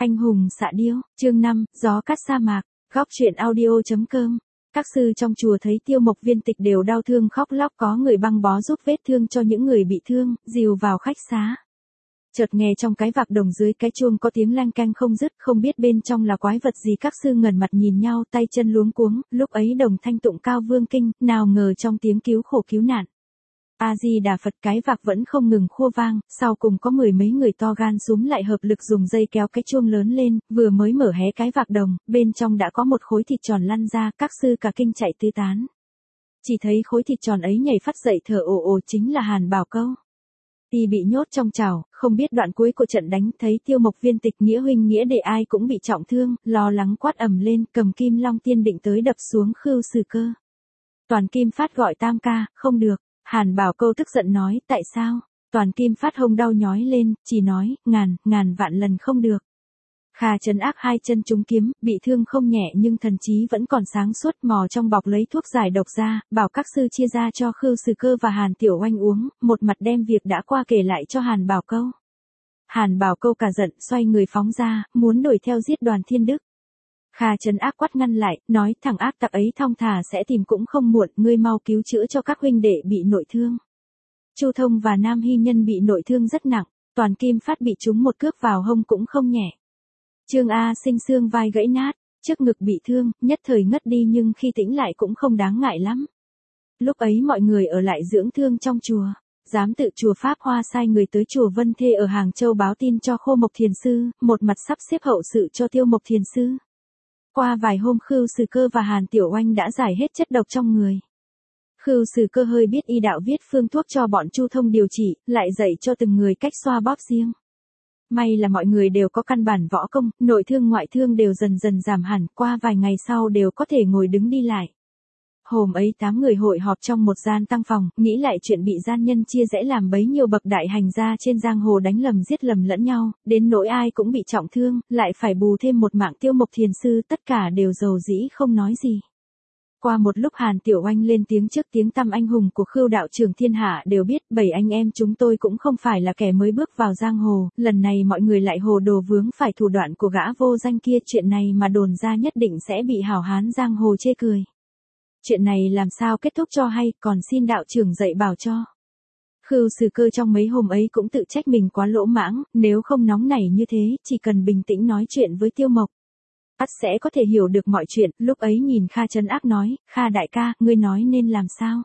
Anh hùng xạ điêu, chương 5, gió cắt sa mạc, góc truyện audio.com. Các sư trong chùa thấy Tiêu Mộc Viên Tịch đều đau thương khóc lóc, có người băng bó giúp vết thương cho những người bị thương, dìu vào khách xá. Chợt nghe trong cái vạc đồng dưới cái chuông có tiếng lanh canh không dứt, không biết bên trong là quái vật gì. Các sư ngẩn mặt nhìn nhau, tay chân luống cuống. Lúc ấy đồng thanh tụng Cao Vương Kinh, nào ngờ trong tiếng cứu khổ cứu nạn, A Di Đà Phật, cái vạc vẫn không ngừng khua vang. Sau cùng có mười mấy người to gan súm lại hợp lực dùng dây kéo cái chuông lớn lên. Vừa mới mở hé cái vạc đồng, bên trong đã có một khối thịt tròn lăn ra. Các sư cả kinh chạy tứ tán. Chỉ thấy khối thịt tròn ấy nhảy phát dậy thở ồ ồ, chính là Hàn Bảo Câu. Y bị nhốt trong chảo, không biết đoạn cuối của trận đánh. Thấy Tiêu Mộc Viên Tịch nghĩa huynh nghĩa đệ ai cũng bị trọng thương, lo lắng quát ầm lên, cầm Kim Long Tiên định tới đập xuống Khưu Sử Cơ. Toàn Kim Phát gọi tam ca, không được. Hàn Bảo Câu tức giận nói, tại sao? Toàn Kim Phát hông đau nhói lên, chỉ nói, ngàn vạn lần không được. Kha Trấn Ác hai chân trúng kiếm, bị thương không nhẹ nhưng thần trí vẫn còn sáng suốt, mò trong bọc lấy thuốc giải độc ra, bảo các sư chia ra cho Khưu Sử Cơ và Hàn Tiểu Oanh uống, một mặt đem việc đã qua kể lại cho Hàn Bảo Câu. Hàn Bảo Câu cả giận, xoay người phóng ra, muốn đuổi theo giết Đoàn Thiên Đức. Kha Trấn Ác quát ngăn lại, nói thằng ác tặc ấy thong thả sẽ tìm cũng không muộn, ngươi mau cứu chữa cho các huynh đệ bị nội thương. Chu Thông và Nam Hy Nhân bị nội thương rất nặng, Toàn Kim Phát bị trúng một cước vào hông cũng không nhẹ. Trương A Sinh xương vai gãy nát, trước ngực bị thương, nhất thời ngất đi nhưng khi tĩnh lại cũng không đáng ngại lắm. Lúc ấy mọi người ở lại dưỡng thương trong chùa. Giám tự chùa Pháp Hoa sai người tới chùa Vân Thê ở Hàng Châu báo tin cho Khô Mộc Thiền Sư, một mặt sắp xếp hậu sự cho Tiêu Mộc Thiền Sư. Qua vài hôm Khưu Sử Cơ và Hàn Tiểu Oanh đã giải hết chất độc trong người. Khưu Sử Cơ hơi biết y đạo viết phương thuốc cho bọn Chu Thông điều trị, lại dạy cho từng người cách xoa bóp riêng. May là mọi người đều có căn bản võ công, nội thương ngoại thương đều dần dần giảm hẳn, qua vài ngày sau đều có thể ngồi đứng đi lại. Hôm ấy 8 người hội họp trong một gian tăng phòng, nghĩ lại chuyện bị gian nhân chia rẽ làm bấy nhiêu bậc đại hành gia trên giang hồ đánh lầm giết lầm lẫn nhau, đến nỗi ai cũng bị trọng thương, lại phải bù thêm một mạng Tiêu Mộc Thiền Sư, tất cả đều dầu dĩ không nói gì. Qua một lúc Hàn Tiểu Oanh lên tiếng trước, tiếng tăm anh hùng của Khưu đạo trưởng thiên hạ đều biết, 7 anh em chúng tôi cũng không phải là kẻ mới bước vào giang hồ, lần này mọi người lại hồ đồ vướng phải thủ đoạn của gã vô danh kia, chuyện này mà đồn ra nhất định sẽ bị hảo hán giang hồ chê cười. Chuyện này làm sao kết thúc cho hay, còn xin đạo trưởng dạy bảo cho. Khưu Sử Cơ trong mấy hôm ấy cũng tự trách mình quá lỗ mãng, nếu không nóng nảy như thế, chỉ cần bình tĩnh nói chuyện với Tiêu Mộc, ắt sẽ có thể hiểu được mọi chuyện. Lúc ấy nhìn Kha Trấn Ác nói, Kha đại ca, ngươi nói nên làm sao?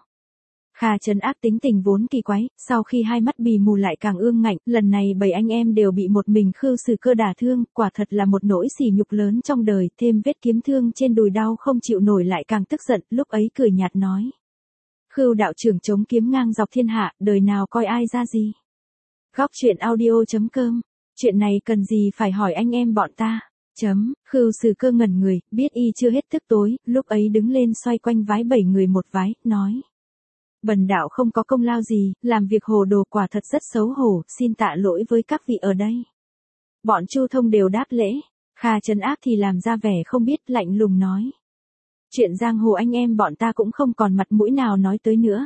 Kha Trấn Ác tính tình vốn kỳ quái, sau khi hai mắt bì mù lại càng ương ngạnh, lần này 7 anh em đều bị một mình Khưu Sử Cơ đả thương, quả thật là một nỗi sỉ nhục lớn trong đời, thêm vết kiếm thương trên đùi đau không chịu nổi lại càng tức giận, lúc ấy cười nhạt nói. Khưu đạo trưởng chống kiếm ngang dọc thiên hạ, đời nào coi ai ra gì. Góc truyện audio.com, chuyện này cần gì phải hỏi anh em bọn ta. Khưu Sử Cơ ngẩn người, biết y chưa hết tức tối, lúc ấy đứng lên xoay quanh vái 7 người một vái, nói. Bần đạo không có công lao gì, làm việc hồ đồ quả thật rất xấu hổ, xin tạ lỗi với các vị ở đây. Bọn Chu Thông đều đáp lễ, Kha Trấn Ác thì làm ra vẻ không biết, lạnh lùng nói. Chuyện giang hồ anh em bọn ta cũng không còn mặt mũi nào nói tới nữa.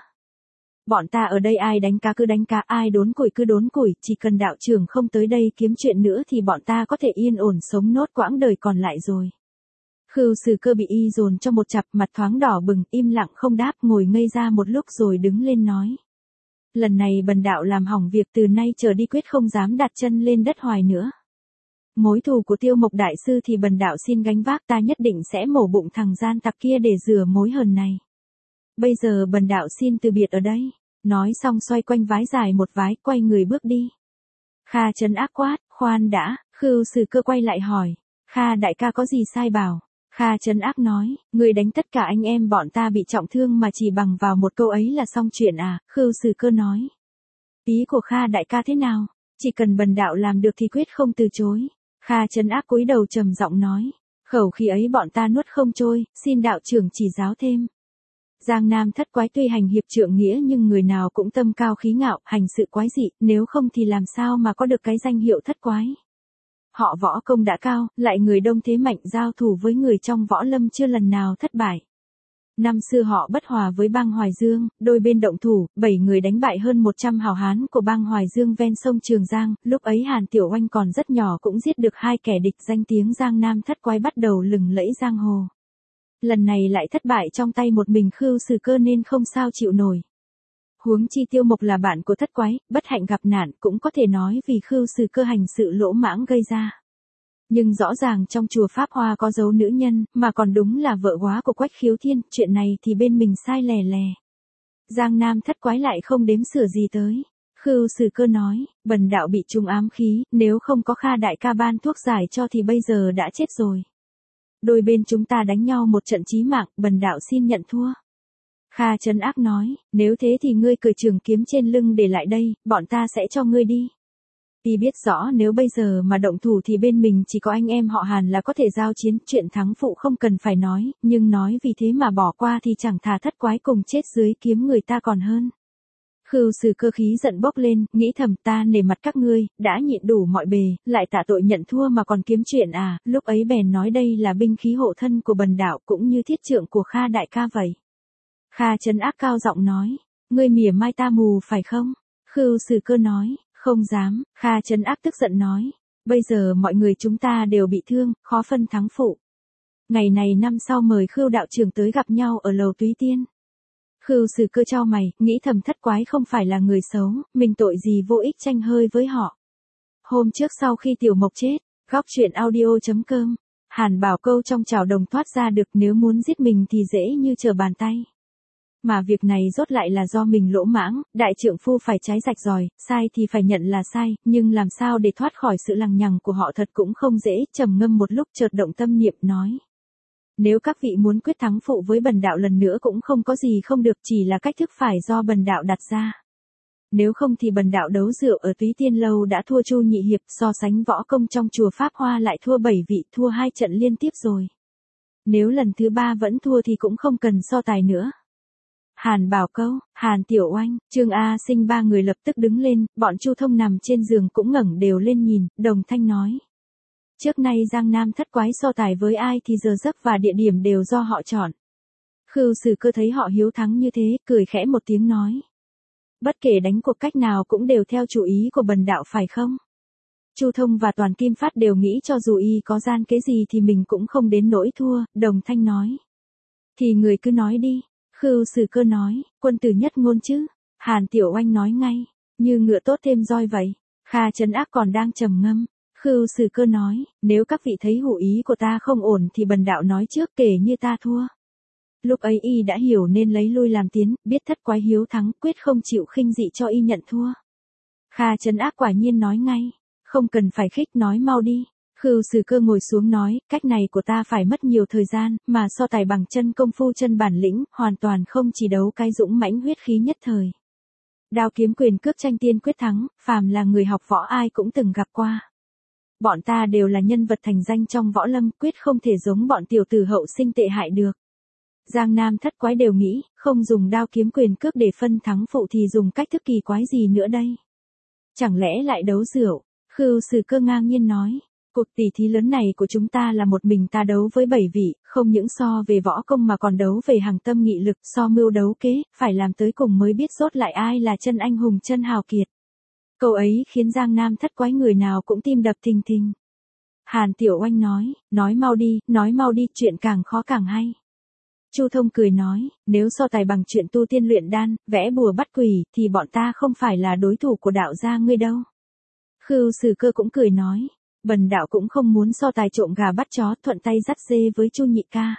Bọn ta ở đây ai đánh cá cứ đánh cá, ai đốn củi cứ đốn củi, chỉ cần đạo trưởng không tới đây kiếm chuyện nữa thì bọn ta có thể yên ổn sống nốt quãng đời còn lại rồi. Khưu Sử Cơ bị y dồn cho một chặp, mặt thoáng đỏ bừng, im lặng không đáp, ngồi ngây ra một lúc rồi đứng lên nói. Lần này bần đạo làm hỏng việc, từ nay trở đi quyết không dám đặt chân lên đất Hoài nữa. Mối thù của Tiêu Mộc đại sư thì bần đạo xin gánh vác, ta nhất định sẽ mổ bụng thằng gian tặc kia để rửa mối hờn này. Bây giờ bần đạo xin từ biệt ở đây. Nói xong xoay quanh vái dài một vái, quay người bước đi. Kha Trấn Ác quát, khoan đã. Khưu Sử Cơ quay lại hỏi, Kha đại ca có gì sai bảo? Kha Trấn Ác nói, người đánh tất cả anh em bọn ta bị trọng thương mà chỉ bằng vào một câu ấy là xong chuyện à? Khưu Sử Cơ nói, ý của Kha đại ca thế nào? Chỉ cần bần đạo làm được thì quyết không từ chối. Kha Trấn Ác cúi đầu trầm giọng nói, khẩu khí ấy bọn ta nuốt không trôi, xin đạo trưởng chỉ giáo thêm. Giang Nam thất quái tuy hành hiệp trượng nghĩa nhưng người nào cũng tâm cao khí ngạo, hành sự quái dị, nếu không thì làm sao mà có được cái danh hiệu thất quái. Họ võ công đã cao, lại người đông thế mạnh, giao thủ với người trong võ lâm chưa lần nào thất bại. Năm xưa họ bất hòa với bang Hoài Dương, đôi bên động thủ, 7 người đánh bại hơn 100 hào hán của bang Hoài Dương ven sông Trường Giang, lúc ấy Hàn Tiểu Oanh còn rất nhỏ cũng giết được 2 kẻ địch, danh tiếng Giang Nam Thất Quái bắt đầu lừng lẫy giang hồ. Lần này lại thất bại trong tay một mình Khưu Sử Cơ nên không sao chịu nổi. Huống chi Tiêu Mộc là bạn của Thất Quái, bất hạnh gặp nạn cũng có thể nói vì Khưu Sử Cơ hành sự lỗ mãng gây ra. Nhưng rõ ràng trong chùa Pháp Hoa có dấu nữ nhân, mà còn đúng là vợ góa của Quách Khiếu Thiên, chuyện này thì bên mình sai lè lè. Giang Nam Thất Quái lại không đếm xỉa gì tới. Khưu Sử Cơ nói, bần đạo bị trúng ám khí, nếu không có Kha đại ca ban thuốc giải cho thì bây giờ đã chết rồi. Đôi bên chúng ta đánh nhau một trận chí mạng, bần đạo xin nhận thua. Kha trấn ác nói, nếu thế thì ngươi cởi trường kiếm trên lưng để lại đây, bọn ta sẽ cho ngươi đi. Y biết rõ nếu bây giờ mà động thủ thì bên mình chỉ có anh em họ Hàn là có thể giao chiến, chuyện thắng phụ không cần phải nói, nhưng nói vì thế mà bỏ qua thì chẳng thà Thất Quái cùng chết dưới kiếm người ta còn hơn. Khưu Sử Cơ khí giận bốc lên, nghĩ thầm ta nể mặt các ngươi, đã nhịn đủ mọi bề, lại tạ tội nhận thua mà còn kiếm chuyện à, lúc ấy bèn nói đây là binh khí hộ thân của bần đạo cũng như thiết trượng của Kha đại ca vậy. Kha trấn ác cao giọng nói, ngươi mỉa mai ta mù phải không? Khưu Sử Cơ nói, không dám. Kha trấn ác tức giận nói, bây giờ mọi người chúng ta đều bị thương, khó phân thắng phụ. Ngày này năm sau mời Khưu đạo trưởng tới gặp nhau ở lầu Túy Tiên. Khưu Sử Cơ chau mày, nghĩ thầm Thất Quái không phải là người xấu, mình tội gì vô ích tranh hơi với họ. Hôm trước sau khi Tiểu Mộc chết, góc truyện audio.com, Hàn Bảo Câu trong chảo đồng thoát ra được, nếu muốn giết mình thì dễ như trở bàn tay. Mà việc này rốt lại là do mình lỗ mãng, đại trượng phu phải trái rạch ròi, sai thì phải nhận là sai, nhưng làm sao để thoát khỏi sự lằng nhằng của họ thật cũng không dễ, trầm ngâm một lúc chợt động tâm niệm nói. Nếu các vị muốn quyết thắng phụ với bần đạo lần nữa cũng không có gì không được, chỉ là cách thức phải do bần đạo đặt ra. Nếu không thì bần đạo đấu rượu ở Túy Tiên Lâu đã thua Chu Nhị Hiệp, so sánh võ công trong chùa Pháp Hoa lại thua 7 vị, thua 2 trận liên tiếp rồi. Nếu lần thứ 3 vẫn thua thì cũng không cần so tài nữa. Hàn Bảo Câu, Hàn Tiểu Oanh, Trương A Sinh ba người lập tức đứng lên, bọn Chu Thông nằm trên giường cũng ngẩng đều lên nhìn, đồng thanh nói. Trước nay Giang Nam Thất Quái so tài với ai thì giờ giấc và địa điểm đều do họ chọn. Khưu Sử Cơ thấy họ hiếu thắng như thế, cười khẽ một tiếng nói. Bất kể đánh cuộc cách nào cũng đều theo chủ ý của bần đạo phải không? Chu Thông và Toàn Kim Phát đều nghĩ cho dù y có gian kế gì thì mình cũng không đến nỗi thua, đồng thanh nói. Thì người cứ nói đi. Khưu Sử Cơ nói, quân tử nhất ngôn chứ. Hàn Tiểu Oanh nói ngay, như ngựa tốt thêm roi vậy. Kha trấn ác còn đang trầm ngâm. Khưu Sử Cơ nói, nếu các vị thấy hữu ý của ta không ổn thì bần đạo nói trước, kể như ta thua. Lúc ấy y đã hiểu nên lấy lui làm tiến, biết Thất Quái hiếu thắng, quyết không chịu khinh dị cho y nhận thua. Kha trấn ác quả nhiên nói ngay, không cần phải khích, nói mau đi. Khưu Sử Cơ ngồi xuống nói, cách này của ta phải mất nhiều thời gian, mà so tài bằng chân công phu chân bản lĩnh, hoàn toàn không chỉ đấu cái dũng mãnh huyết khí nhất thời. Đao kiếm quyền cước tranh tiên quyết thắng, phàm là người học võ ai cũng từng gặp qua. Bọn ta đều là nhân vật thành danh trong võ lâm, quyết không thể giống bọn tiểu tử hậu sinh tệ hại được. Giang Nam Thất Quái đều nghĩ, không dùng đao kiếm quyền cước để phân thắng phụ thì dùng cách thức kỳ quái gì nữa đây? Chẳng lẽ lại đấu rượu? Khưu Sử Cơ ngang nhiên nói. Cuộc tỷ thí lớn này của chúng ta là một mình ta đấu với 7 vị, không những so về võ công mà còn đấu về hàng tâm nghị lực, so mưu đấu kế, phải làm tới cùng mới biết rốt lại ai là chân anh hùng chân hào kiệt. Câu ấy khiến Giang Nam Thất Quái người nào cũng tim đập thình thình. Hàn Tiểu Oanh nói mau đi, chuyện càng khó càng hay. Chu Thông cười nói, nếu so tài bằng chuyện tu tiên luyện đan, vẽ bùa bắt quỷ, thì bọn ta không phải là đối thủ của đạo gia ngươi đâu. Khưu Sử Cơ cũng cười nói. Bần đạo cũng không muốn so tài trộm gà bắt chó, thuận tay dắt dê với Chu nhị ca.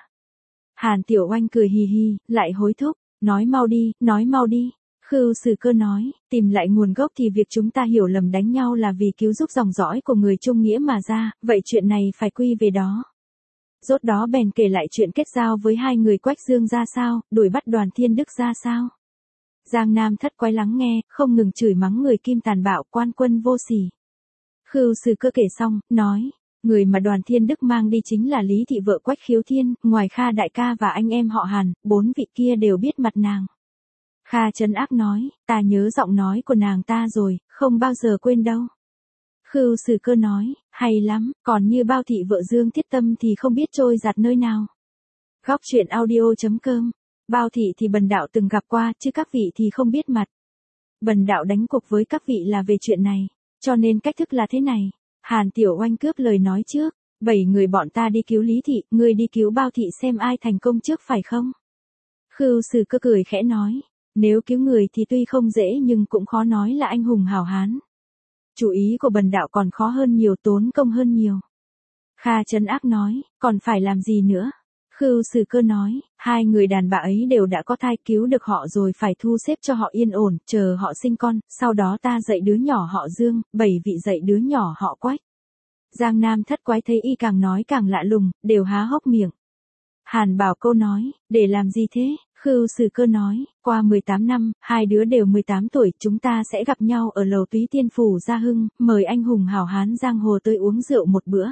Hàn Tiểu Oanh cười hì hì, lại hối thúc, nói mau đi. Khưu Sử Cơ nói, tìm lại nguồn gốc thì việc chúng ta hiểu lầm đánh nhau là vì cứu giúp dòng dõi của người Trung Nghĩa mà ra, vậy chuyện này phải quy về đó. Rốt đó bèn kể lại chuyện kết giao với 2 người Quách Dương ra sao, đuổi bắt Đoàn Thiên Đức ra sao. Giang Nam Thất Quái lắng nghe, không ngừng chửi mắng người Kim tàn bạo, quan quân vô sỉ. Khưu Sử Cơ kể xong, nói, người mà Đoàn Thiên Đức mang đi chính là Lý Thị vợ Quách Khiếu Thiên, ngoài Kha đại ca và anh em họ Hàn, 4 vị kia đều biết mặt nàng. Kha trấn ác nói, ta nhớ giọng nói của nàng ta rồi, không bao giờ quên đâu. Khưu Sử Cơ nói, hay lắm, còn như Bao Thị vợ Dương Thiết Tâm thì không biết trôi giạt nơi nào. Góc truyện audio.com Bao thị thì bần đạo từng gặp qua, chứ các vị thì không biết mặt. Bần đạo đánh cuộc với các vị là về chuyện này, cho nên cách thức là thế này. Hàn Tiểu Oanh cướp lời nói trước, 7 người bọn ta đi cứu Lý Thị, ngươi đi cứu Bao Thị xem ai thành công trước phải không? Khưu Sử Cơ cười khẽ nói, nếu cứu người thì tuy không dễ nhưng cũng khó nói là anh hùng hảo hán. Chủ ý của bần đạo còn khó hơn nhiều, tốn công hơn nhiều. Kha Trấn Ác nói, còn phải làm gì nữa? Khưu Sử Cơ nói, 2 người đàn bà ấy đều đã có thai, cứu được họ rồi phải thu xếp cho họ yên ổn, chờ họ sinh con, sau đó ta dạy đứa nhỏ họ Dương, 7 vị dạy đứa nhỏ họ Quách. Giang Nam Thất Quái thấy y càng nói càng lạ lùng, đều há hốc miệng. Hàn Bảo Câu nói, để làm gì thế? Khưu Sử Cơ nói, qua 18 năm, 2 đứa đều 18 tuổi, chúng ta sẽ gặp nhau ở lầu Túy Tiên Phủ Gia Hưng, mời anh hùng hảo hán giang hồ tới uống rượu một bữa.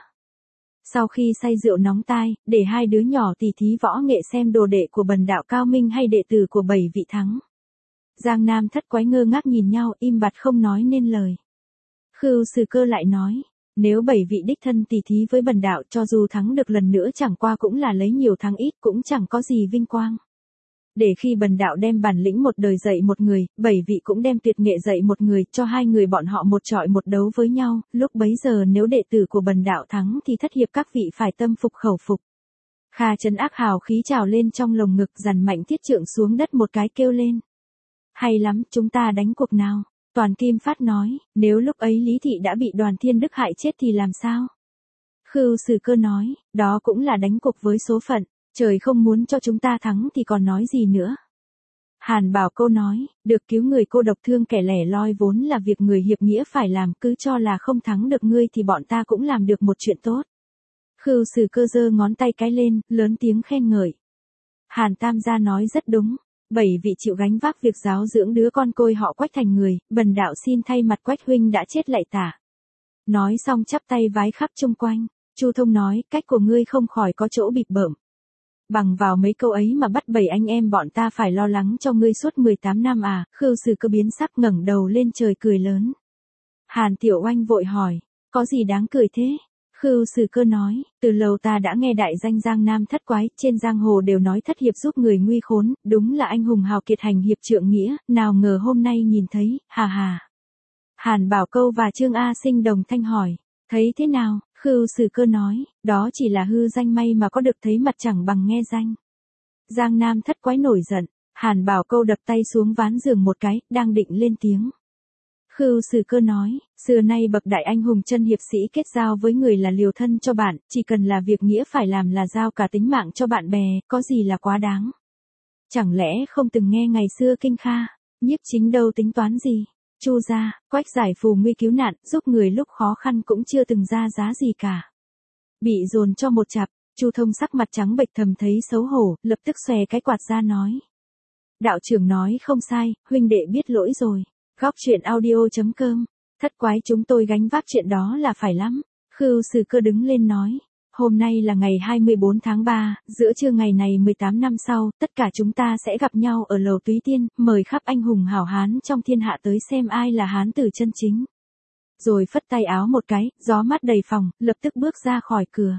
Sau khi say rượu nóng tai, để 2 đứa nhỏ tỉ thí võ nghệ xem đồ đệ của bần đạo cao minh hay đệ tử của 7 vị thắng. Giang Nam Thất Quái ngơ ngác nhìn nhau, im bặt không nói nên lời. Khưu Sử Cơ lại nói, nếu 7 vị đích thân tỉ thí với bần đạo, cho dù thắng được lần nữa chẳng qua cũng là lấy nhiều thắng ít, cũng chẳng có gì vinh quang. Để khi bần đạo đem bản lĩnh một đời dạy một người, 7 vị cũng đem tuyệt nghệ dạy một người, cho 2 người bọn họ một chọi một đấu với nhau, lúc bấy giờ nếu đệ tử của bần đạo thắng thì thất hiệp các vị phải tâm phục khẩu phục. Kha Trấn Ác hào khí trào lên trong lồng ngực, dằn mạnh thiết trượng xuống đất một cái kêu lên. Hay lắm, chúng ta đánh cuộc nào? Toàn Kim Phát nói, nếu lúc ấy Lý Thị đã bị Đoàn Thiên Đức hại chết thì làm sao? Khưu Sử Cơ nói, đó cũng là đánh cuộc với số phận, trời không muốn cho chúng ta thắng thì còn nói gì nữa. Hàn Bảo Câu nói, được cứu người cô độc thương kẻ lẻ loi vốn là việc người hiệp nghĩa phải làm, cứ cho là không thắng được ngươi thì bọn ta cũng làm được một chuyện tốt. Khưu Sử Cơ giơ ngón tay cái lên, lớn tiếng khen ngợi. Hàn Tam gia nói rất đúng. 7 vị chịu gánh vác việc giáo dưỡng đứa con côi họ Quách thành người, bần đạo xin thay mặt Quách huynh đã chết lạy tả. Nói xong chắp tay vái khắp chung quanh. Chu Thông nói, cách của ngươi không khỏi có chỗ bịp bợm. Bằng vào mấy câu ấy mà bắt 7 anh em bọn ta phải lo lắng cho ngươi suốt 18 năm à? Khưu Sử Cơ biến sắc ngẩng đầu lên trời cười lớn. Hàn Tiểu Oanh vội hỏi, có gì đáng cười thế? Khưu Sử Cơ nói, từ lâu ta đã nghe đại danh Giang Nam Thất Quái, trên giang hồ đều nói thất hiệp giúp người nguy khốn, đúng là anh hùng hào kiệt hành hiệp trượng nghĩa, nào ngờ hôm nay nhìn thấy, hà hà. Hàn Bảo Câu và Trương A Sinh đồng thanh hỏi, thấy thế nào? Khưu Sử Cơ nói, đó chỉ là hư danh, may mà có được thấy mặt chẳng bằng nghe danh. Giang Nam Thất Quái nổi giận, Hàn Bảo Câu đập tay xuống ván giường một cái, đang định lên tiếng. Khưu Sử Cơ nói, xưa nay bậc đại anh hùng chân hiệp sĩ kết giao với người là liều thân cho bạn, chỉ cần là việc nghĩa phải làm là giao cả tính mạng cho bạn bè, có gì là quá đáng. Chẳng lẽ không từng nghe ngày xưa Kinh Kha, Nhiếp Chính đâu tính toán gì? Chu gia, Quách giải phù nguy cứu nạn, giúp người lúc khó khăn cũng chưa từng ra giá gì cả. Bị dồn cho một chặp, Chu Thông sắc mặt trắng bệch thầm thấy xấu hổ, lập tức xòe cái quạt ra nói. Đạo trưởng nói không sai, huynh đệ biết lỗi rồi. Góc truyện audio.com, Thất Quái chúng tôi gánh vác chuyện đó là phải lắm. Khưu Sử Cơ đứng lên nói, hôm nay là ngày 24 tháng 3, giữa trưa ngày này 18 năm sau, tất cả chúng ta sẽ gặp nhau ở lầu Túy Tiên, mời khắp anh hùng hảo hán trong thiên hạ tới xem ai là hán tử chân chính. Rồi phất tay áo một cái, gió mát đầy phòng, lập tức bước ra khỏi cửa.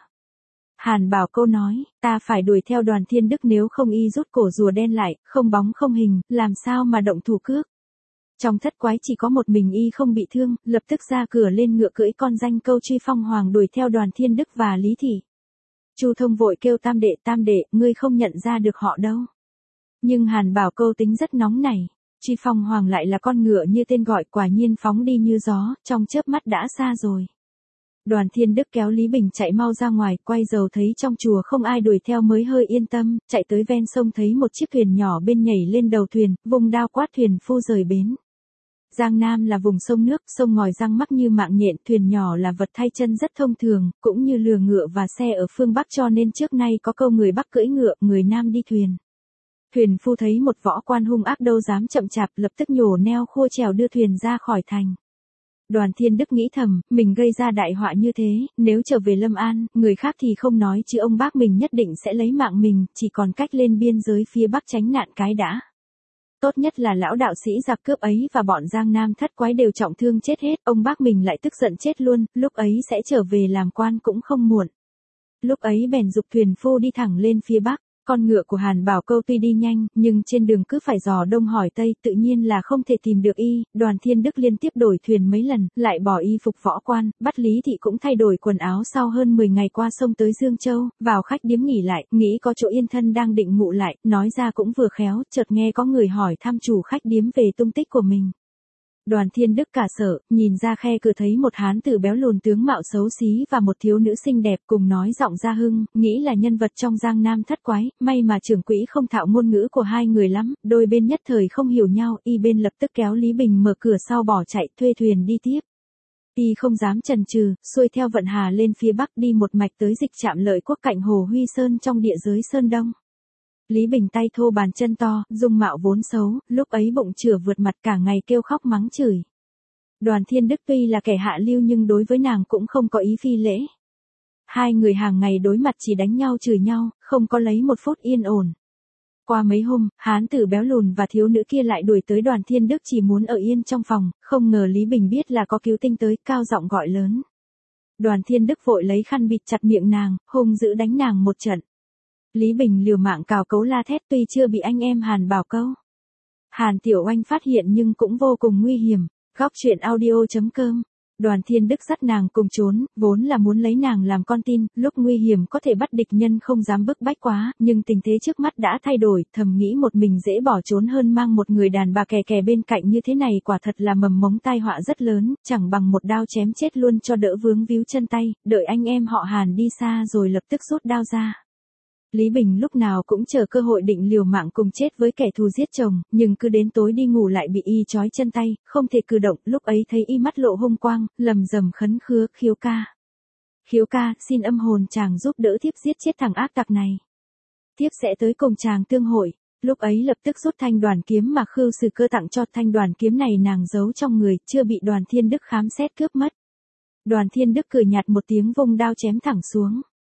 Hàn Bảo Câu nói, ta phải đuổi theo Đoàn Thiên Đức, nếu không y rút cổ rùa đen lại, không bóng không hình, làm sao mà động thủ cước. Trong Thất Quái chỉ có một mình y không bị thương, lập tức ra cửa lên ngựa cưỡi con danh câu truy phong hoàng đuổi theo Đoàn Thiên Đức và Lý Thị. Chu Thông vội kêu tam đệ, ngươi không nhận ra được họ đâu. Nhưng Hàn Bảo Câu tính rất nóng nảy, truy phong hoàng lại là con ngựa như tên gọi, quả nhiên phóng đi như gió, trong chớp mắt đã xa rồi. Đoàn Thiên Đức kéo Lý Bình chạy mau ra ngoài, quay dầu thấy trong chùa không ai đuổi theo mới hơi yên tâm, chạy tới ven sông thấy một chiếc thuyền nhỏ bên nhảy lên đầu thuyền, vùng đao quát thuyền phu rời bến. Giang Nam là vùng sông nước, sông ngòi răng mắc như mạng nhện, thuyền nhỏ là vật thay chân rất thông thường, cũng như lừa ngựa và xe ở phương Bắc, cho nên trước nay có câu người Bắc cưỡi ngựa, người Nam đi thuyền. Thuyền phu thấy một võ quan hung ác đâu dám chậm chạp, lập tức nhổ neo khua chèo đưa thuyền ra khỏi thành. Đoàn Thiên Đức nghĩ thầm, mình gây ra đại họa như thế, nếu trở về Lâm An, người khác thì không nói chứ ông bác mình nhất định sẽ lấy mạng mình, chỉ còn cách lên biên giới phía Bắc tránh nạn cái đã. Tốt nhất là lão đạo sĩ giặc cướp ấy và bọn Giang Nam Thất Quái đều trọng thương chết hết, ông bác mình lại tức giận chết luôn, lúc ấy sẽ trở về làm quan cũng không muộn. Lúc ấy bèn giục thuyền phu đi thẳng lên phía Bắc. Con ngựa của Hàn Bảo Câu tuy đi nhanh, nhưng trên đường cứ phải dò đông hỏi tây, tự nhiên là không thể tìm được y. Đoàn Thiên Đức liên tiếp đổi thuyền mấy lần, lại bỏ y phục võ quan, bắt Lý Thị cũng thay đổi quần áo sau hơn 10 ngày qua sông tới Dương Châu, vào khách điếm nghỉ lại, nghĩ có chỗ yên thân đang định ngụ lại, nói ra cũng vừa khéo, chợt nghe có người hỏi thăm chủ khách điếm về tung tích của mình. Đoàn Thiên Đức cả sợ, nhìn ra khe cửa thấy một hán tử béo lùn tướng mạo xấu xí và một thiếu nữ xinh đẹp cùng nói giọng ra hưng, nghĩ là nhân vật trong Giang Nam thất quái, may mà trưởng quỹ không thạo ngôn ngữ của hai người lắm, đôi bên nhất thời không hiểu nhau, y bên lập tức kéo Lý Bình mở cửa sau bỏ chạy, thuê thuyền đi tiếp. Y không dám chần chừ, xuôi theo vận hà lên phía bắc đi một mạch tới dịch trạm Lợi Quốc cạnh Hồ Huy Sơn trong địa giới Sơn Đông. Lý Bình tay thô bàn chân to, dung mạo vốn xấu, lúc ấy bụng chửa vượt mặt cả ngày kêu khóc mắng chửi. Đoàn Thiên Đức tuy là kẻ hạ lưu nhưng đối với nàng cũng không có ý phi lễ. Hai người hàng ngày đối mặt chỉ đánh nhau chửi nhau, không có lấy một phút yên ổn. Qua mấy hôm, hán tử béo lùn và thiếu nữ kia lại đuổi tới Đoàn Thiên Đức chỉ muốn ở yên trong phòng, không ngờ Lý Bình biết là có cứu tinh tới, cao giọng gọi lớn. Đoàn Thiên Đức vội lấy khăn bịt chặt miệng nàng, hung dữ đánh nàng một trận. Lý Bình liều mạng cào cấu la thét tuy chưa bị anh em Hàn Bảo Câu, Hàn Tiểu Oanh phát hiện nhưng cũng vô cùng nguy hiểm. Góc truyện audio.com. Đoàn Thiên Đức dắt nàng cùng trốn, vốn là muốn lấy nàng làm con tin, lúc nguy hiểm có thể bắt địch nhân không dám bức bách quá, nhưng tình thế trước mắt đã thay đổi, thầm nghĩ một mình dễ bỏ trốn hơn mang một người đàn bà kè kè bên cạnh như thế này quả thật là mầm mống tai họa rất lớn, chẳng bằng một đao chém chết luôn cho đỡ vướng víu chân tay, đợi anh em họ Hàn đi xa rồi lập tức rút đao ra. Lý Bình lúc nào cũng chờ cơ hội định liều mạng cùng chết với kẻ thù giết chồng, nhưng cứ đến tối đi ngủ lại bị y trói chân tay, không thể cử động, lúc ấy thấy y mắt lộ hung quang, lầm rầm khấn khứa, Khiếu ca. Khiếu ca, xin âm hồn chàng giúp đỡ thiếp giết chết thằng ác tặc này. Thiếp sẽ tới cùng chàng tương hội. Lúc ấy lập tức rút thanh đoàn kiếm mà Khưu Sử Cơ tặng cho, thanh đoàn kiếm này nàng giấu trong người, chưa bị Đoàn Thiên Đức khám xét cướp mất. Đoàn Thiên Đức cười nhạt một tiếng vung đao chém thẳng xuống.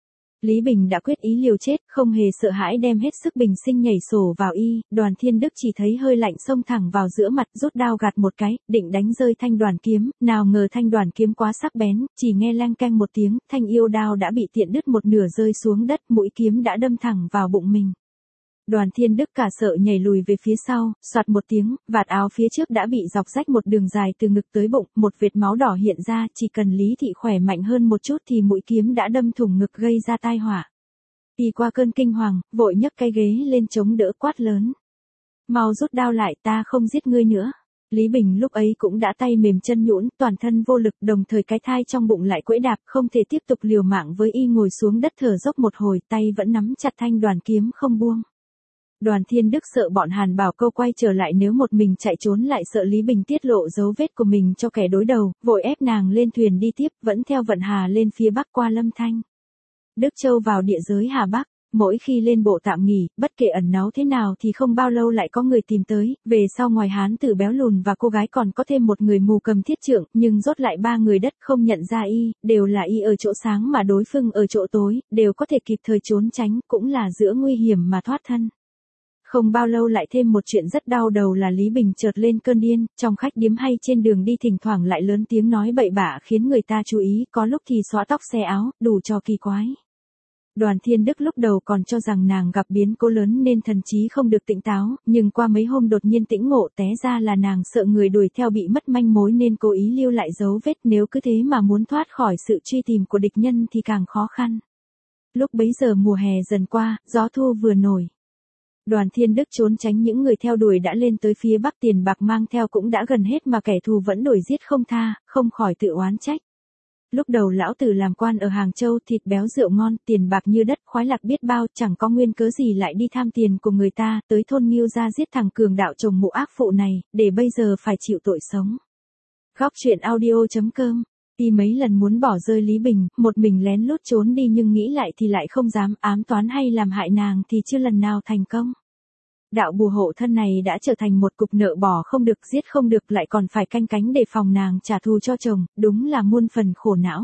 Lý Bình đã quyết ý liều chết, không hề sợ hãi đem hết sức bình sinh nhảy sổ vào y, Đoàn Thiên Đức chỉ thấy hơi lạnh xông thẳng vào giữa mặt, rút đao gạt một cái, định đánh rơi thanh đoàn kiếm, nào ngờ thanh đoàn kiếm quá sắc bén, chỉ nghe leng keng một tiếng, thanh yêu đao đã bị tiện đứt một nửa rơi xuống đất, mũi kiếm đã đâm thẳng vào bụng mình. Đoàn Thiên Đức cả sợ nhảy lùi về phía sau, soạt một tiếng, vạt áo phía trước đã bị dọc rách một đường dài từ ngực tới bụng, một vệt máu đỏ hiện ra, chỉ cần Lý Thị khỏe mạnh hơn một chút thì mũi kiếm đã đâm thủng ngực gây ra tai họa. Y qua cơn kinh hoàng, vội nhấc cái ghế lên chống đỡ quát lớn. Mau rút đao lại, ta không giết ngươi nữa. Lý Bình lúc ấy cũng đã tay mềm chân nhũn, toàn thân vô lực, đồng thời cái thai trong bụng lại quẫy đạp, không thể tiếp tục liều mạng với y, ngồi xuống đất thở dốc một hồi, tay vẫn nắm chặt thanh đoàn kiếm không buông. Đoàn Thiên Đức sợ bọn Hàn Bảo Câu quay trở lại, nếu một mình chạy trốn lại sợ Lý Bình tiết lộ dấu vết của mình cho kẻ đối đầu, vội ép nàng lên thuyền đi tiếp, vẫn theo vận hà lên phía bắc qua Lâm Thanh, Đức Châu vào địa giới Hà Bắc. Mỗi khi lên bộ tạm nghỉ, bất kể ẩn náu thế nào thì không bao lâu lại có người tìm tới, về sau ngoài hán tử béo lùn và cô gái còn có thêm một người mù cầm thiết trượng, nhưng rốt lại ba người đất không nhận ra y, đều là y ở chỗ sáng mà đối phương ở chỗ tối, đều có thể kịp thời trốn tránh, cũng là giữa nguy hiểm mà thoát thân. Không bao lâu lại thêm một chuyện rất đau đầu là Lý Bình chợt lên cơn điên, trong khách điếm hay trên đường đi thỉnh thoảng lại lớn tiếng nói bậy bạ khiến người ta chú ý, có lúc thì xóa tóc xe áo, đủ cho kỳ quái. Đoàn Thiên Đức lúc đầu còn cho rằng nàng gặp biến cố lớn nên thần trí không được tỉnh táo, nhưng qua mấy hôm đột nhiên tỉnh ngộ, té ra là nàng sợ người đuổi theo bị mất manh mối nên cố ý lưu lại dấu vết, nếu cứ thế mà muốn thoát khỏi sự truy tìm của địch nhân thì càng khó khăn. Lúc bấy giờ mùa hè dần qua, gió thu vừa nổi. Đoàn Thiên Đức trốn tránh những người theo đuổi đã lên tới phía bắc, tiền bạc mang theo cũng đã gần hết mà kẻ thù vẫn đuổi giết không tha, không khỏi tự oán trách. Lúc đầu lão tử làm quan ở Hàng Châu, thịt béo rượu ngon, tiền bạc như đất, khoái lạc biết bao, chẳng có nguyên cớ gì lại đi tham tiền của người ta, tới thôn Nghiêu ra giết thằng cường đạo chồng mụ ác phụ này, để bây giờ phải chịu tội sống. Góc truyện audio.com. Y mấy lần muốn bỏ rơi Lý Bình, một mình lén lút trốn đi nhưng nghĩ lại thì lại không dám, ám toán hay làm hại nàng thì chưa lần nào thành công. Đạo bùa hộ thân này đã trở thành một cục nợ bỏ không được giết không được, lại còn phải canh cánh để phòng nàng trả thù cho chồng, đúng là muôn phần khổ não.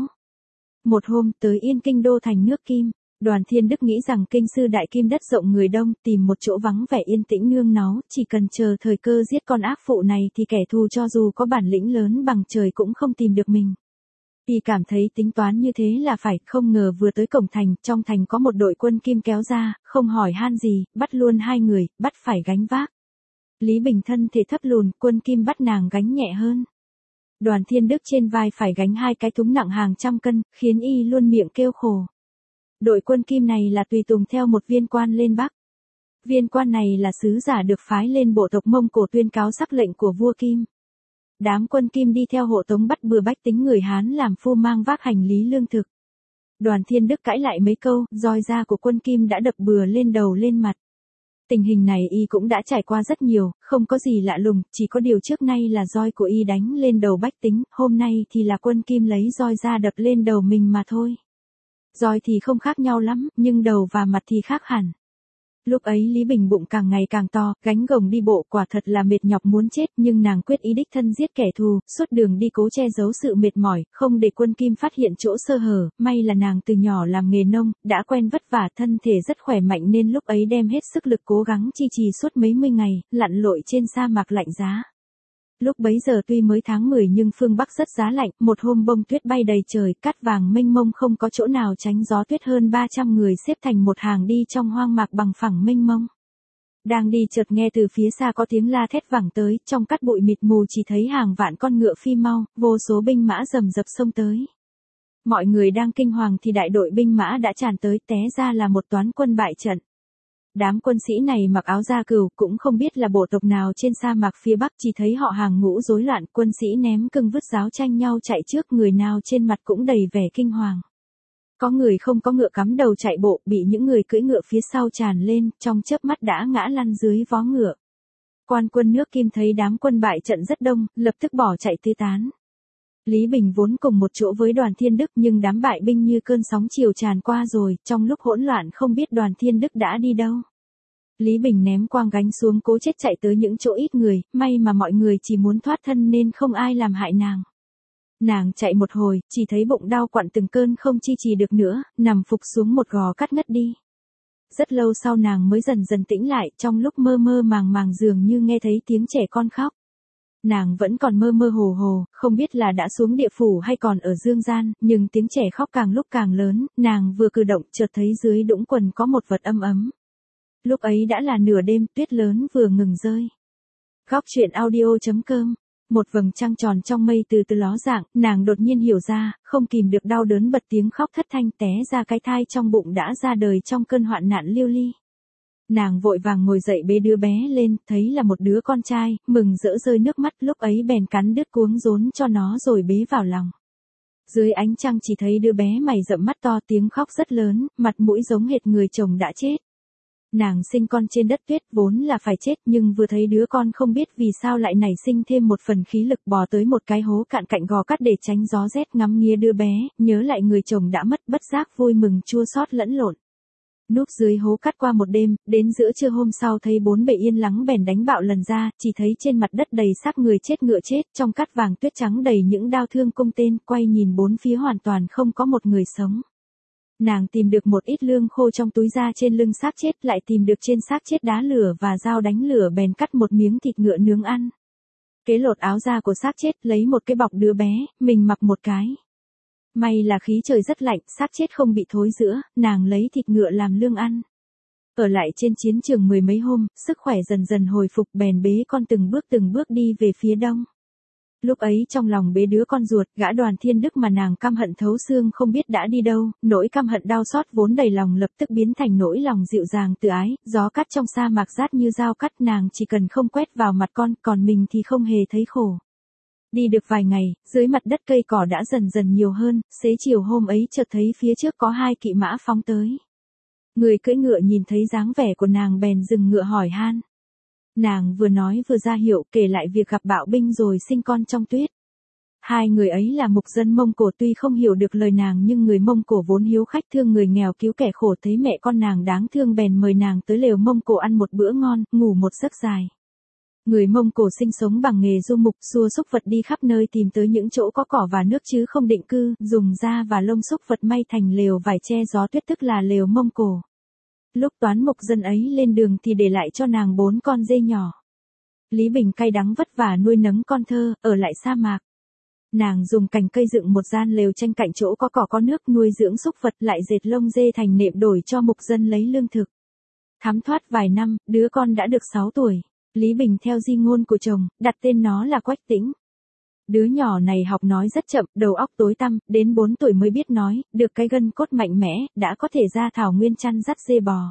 Một hôm tới Yên Kinh đô thành nước Kim, Đoàn Thiên Đức nghĩ rằng kinh sư đại kim đất rộng người đông, tìm một chỗ vắng vẻ yên tĩnh nương náu, chỉ cần chờ thời cơ giết con ác phụ này thì kẻ thù cho dù có bản lĩnh lớn bằng trời cũng không tìm được mình. Y cảm thấy tính toán như thế là phải, không ngờ vừa tới cổng thành, trong thành có một đội quân Kim kéo ra, không hỏi han gì, bắt luôn hai người, bắt phải gánh vác. Lý Bình thân thể thấp lùn, quân Kim bắt nàng gánh nhẹ hơn. Đoàn Thiên Đức trên vai phải gánh hai cái thúng nặng hàng trăm cân, khiến y luôn miệng kêu khổ. Đội quân Kim này là tùy tùng theo một viên quan lên Bắc. Viên quan này là sứ giả được phái lên bộ tộc Mông Cổ tuyên cáo sắc lệnh của vua Kim. Đám quân Kim đi theo hộ tống bắt bừa bách tính người Hán làm phu mang vác hành lý lương thực. Đoàn Thiên Đức cãi lại mấy câu, roi da của quân Kim đã đập bừa lên đầu lên mặt. Tình hình này y cũng đã trải qua rất nhiều, không có gì lạ lùng, chỉ có điều trước nay là roi của y đánh lên đầu bách tính, hôm nay thì là quân Kim lấy roi ra đập lên đầu mình mà thôi. Roi thì không khác nhau lắm, nhưng đầu và mặt thì khác hẳn. Lúc ấy Lý Bình bụng càng ngày càng to, gánh gồng đi bộ quả thật là mệt nhọc muốn chết, nhưng nàng quyết ý đích thân giết kẻ thù, suốt đường đi cố che giấu sự mệt mỏi, không để quân Kim phát hiện chỗ sơ hở, may là nàng từ nhỏ làm nghề nông, đã quen vất vả, thân thể rất khỏe mạnh nên lúc ấy đem hết sức lực cố gắng chi trì suốt mấy mươi ngày, lặn lội trên sa mạc lạnh giá. Lúc bấy giờ tuy mới tháng 10 nhưng phương Bắc rất giá lạnh, một hôm bông tuyết bay đầy trời, cát vàng mênh mông không có chỗ nào tránh gió tuyết, hơn 300 người xếp thành một hàng đi trong hoang mạc bằng phẳng mênh mông. Đang đi chợt nghe từ phía xa có tiếng la thét vẳng tới, trong cát bụi mịt mù chỉ thấy hàng vạn con ngựa phi mau, vô số binh mã rầm rập xông tới. Mọi người đang kinh hoàng thì đại đội binh mã đã tràn tới, té ra là một toán quân bại trận. Đám quân sĩ này mặc áo da cừu, cũng không biết là bộ tộc nào trên sa mạc phía Bắc, chỉ thấy họ hàng ngũ rối loạn, quân sĩ ném cưng vứt giáo tranh nhau chạy trước, người nào trên mặt cũng đầy vẻ kinh hoàng. Có người không có ngựa cắm đầu chạy bộ, bị những người cưỡi ngựa phía sau tràn lên, trong chớp mắt đã ngã lăn dưới vó ngựa. Quan quân nước Kim thấy đám quân bại trận rất đông, lập tức bỏ chạy tứ tán. Lý Bình vốn cùng một chỗ với Đoàn Thiên Đức nhưng đám bại binh như cơn sóng chiều tràn qua rồi, trong lúc hỗn loạn không biết Đoàn Thiên Đức đã đi đâu. Lý Bình ném quang gánh xuống cố chết chạy tới những chỗ ít người, may mà mọi người chỉ muốn thoát thân nên không ai làm hại nàng. Nàng chạy một hồi, chỉ thấy bụng đau quặn từng cơn không chi trì được nữa, nằm phục xuống một gò cát ngất đi. Rất lâu sau nàng mới dần dần tĩnh lại, trong lúc mơ mơ màng màng dường như nghe thấy tiếng trẻ con khóc. Nàng vẫn còn mơ mơ hồ hồ, không biết là đã xuống địa phủ hay còn ở dương gian, nhưng tiếng trẻ khóc càng lúc càng lớn, nàng vừa cử động chợt thấy dưới đũng quần có một vật ấm ấm. Lúc ấy đã là nửa đêm, tuyết lớn vừa ngừng rơi. Góc truyện audio.com. Một vầng trăng tròn trong mây từ từ ló dạng, nàng đột nhiên hiểu ra, không kìm được đau đớn bật tiếng khóc thất thanh, té ra cái thai trong bụng đã ra đời trong cơn hoạn nạn lưu ly. Nàng vội vàng ngồi dậy bế đứa bé lên, thấy là một đứa con trai, mừng rỡ rơi nước mắt, lúc ấy bèn cắn đứt cuống rốn cho nó rồi bế vào lòng. Dưới ánh trăng chỉ thấy đứa bé mày rậm mắt to, tiếng khóc rất lớn, mặt mũi giống hệt người chồng đã chết. Nàng sinh con trên đất tuyết vốn là phải chết nhưng vừa thấy đứa con không biết vì sao lại nảy sinh thêm một phần khí lực, bò tới một cái hố cạn cạnh gò cát để tránh gió rét, ngắm nghía đứa bé, nhớ lại người chồng đã mất, bất giác vui mừng chua xót lẫn lộn. Núp dưới hố cát qua một đêm, đến giữa trưa hôm sau thấy bốn bề yên lắng bèn đánh bạo lần ra, chỉ thấy trên mặt đất đầy xác người chết ngựa chết, trong cát vàng tuyết trắng đầy những đao thương cung tên, quay nhìn bốn phía hoàn toàn không có một người sống. Nàng tìm được một ít lương khô trong túi da trên lưng xác chết, lại tìm được trên xác chết đá lửa và dao đánh lửa, bèn cắt một miếng thịt ngựa nướng ăn. Kế lột áo da của xác chết, lấy một cái bọc đứa bé, mình mặc một cái. May là khí trời rất lạnh, xác chết không bị thối rữa, nàng lấy thịt ngựa làm lương ăn. Ở lại trên chiến trường mười mấy hôm, sức khỏe dần dần hồi phục, bèn bế con từng bước đi về phía đông. Lúc ấy trong lòng bế đứa con ruột, gã Đoàn Thiên Đức mà nàng căm hận thấu xương không biết đã đi đâu, nỗi căm hận đau xót vốn đầy lòng lập tức biến thành nỗi lòng dịu dàng từ ái, gió cắt trong sa mạc rát như dao cắt, nàng chỉ cần không quét vào mặt con, còn mình thì không hề thấy khổ. Đi được vài ngày, dưới mặt đất cây cỏ đã dần dần nhiều hơn, xế chiều hôm ấy chợt thấy phía trước có hai kỵ mã phóng tới. Người cưỡi ngựa nhìn thấy dáng vẻ của nàng bèn dừng ngựa hỏi han. Nàng vừa nói vừa ra hiệu, kể lại việc gặp bạo binh rồi sinh con trong tuyết. Hai người ấy là mục dân Mông Cổ, tuy không hiểu được lời nàng nhưng người Mông Cổ vốn hiếu khách thương người nghèo cứu kẻ khổ, thấy mẹ con nàng đáng thương bèn mời nàng tới lều Mông Cổ ăn một bữa ngon, ngủ một giấc dài. Người Mông Cổ sinh sống bằng nghề du mục, xua súc vật đi khắp nơi tìm tới những chỗ có cỏ và nước chứ không định cư, dùng da và lông súc vật may thành lều vải che gió tuyết, tức là lều Mông Cổ. Lúc toán mục dân ấy lên đường thì để lại cho nàng 4 con dê nhỏ. Lý Bình cay đắng vất vả nuôi nấng con thơ, ở lại sa mạc. Nàng dùng cành cây dựng một gian lều tranh cạnh chỗ có cỏ có nước nuôi dưỡng súc vật lại dệt lông dê thành nệm đổi cho mục dân lấy lương thực. Thấm thoát vài năm, đứa con đã được 6 tuổi. Lý Bình theo di ngôn của chồng, đặt tên nó là Quách Tĩnh. Đứa nhỏ này học nói rất chậm, đầu óc tối tăm, đến 4 tuổi mới biết nói, được cái gân cốt mạnh mẽ, đã có thể ra thảo nguyên chăn dắt dê bò.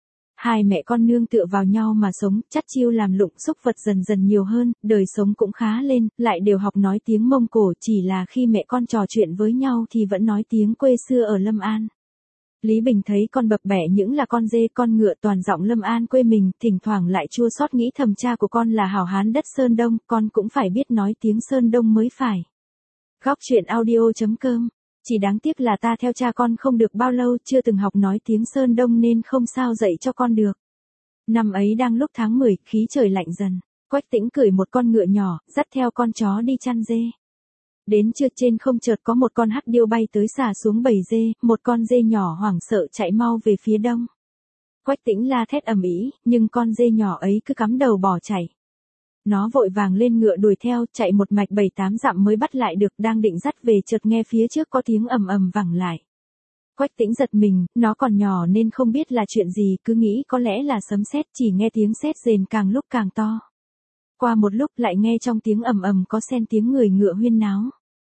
Hai mẹ con nương tựa vào nhau mà sống, chắt chiu làm lụng súc vật dần dần nhiều hơn, đời sống cũng khá lên, lại đều học nói tiếng Mông Cổ, chỉ là khi mẹ con trò chuyện với nhau thì vẫn nói tiếng quê xưa ở Lâm An. Lý Bình thấy con bập bẹ những là con dê con ngựa toàn giọng Lâm An quê mình, thỉnh thoảng lại chua xót nghĩ thầm cha của con là hảo hán đất Sơn Đông, con cũng phải biết nói tiếng Sơn Đông mới phải. Góc truyện audio.com. Chỉ đáng tiếc là ta theo cha con không được bao lâu, chưa từng học nói tiếng Sơn Đông nên không sao dạy cho con được. Năm ấy đang lúc tháng 10, khí trời lạnh dần. Quách Tĩnh cưỡi một con ngựa nhỏ, dắt theo con chó đi chăn dê. Đến trưa trên không chợt có một con hắc điêu bay tới xả xuống bầy dê, một con dê nhỏ hoảng sợ chạy mau về phía đông. Quách Tĩnh la thét ầm ĩ, nhưng con dê nhỏ ấy cứ cắm đầu bỏ chạy. Nó vội vàng lên ngựa đuổi theo, chạy một mạch 7-8 dặm mới bắt lại được, đang định dắt về chợt nghe phía trước có tiếng ầm ầm vẳng lại. Quách Tĩnh giật mình, nó còn nhỏ nên không biết là chuyện gì, cứ nghĩ có lẽ là sấm sét, chỉ nghe tiếng sét rền càng lúc càng to. Qua một lúc lại nghe trong tiếng ầm ầm có xen tiếng người ngựa huyên náo.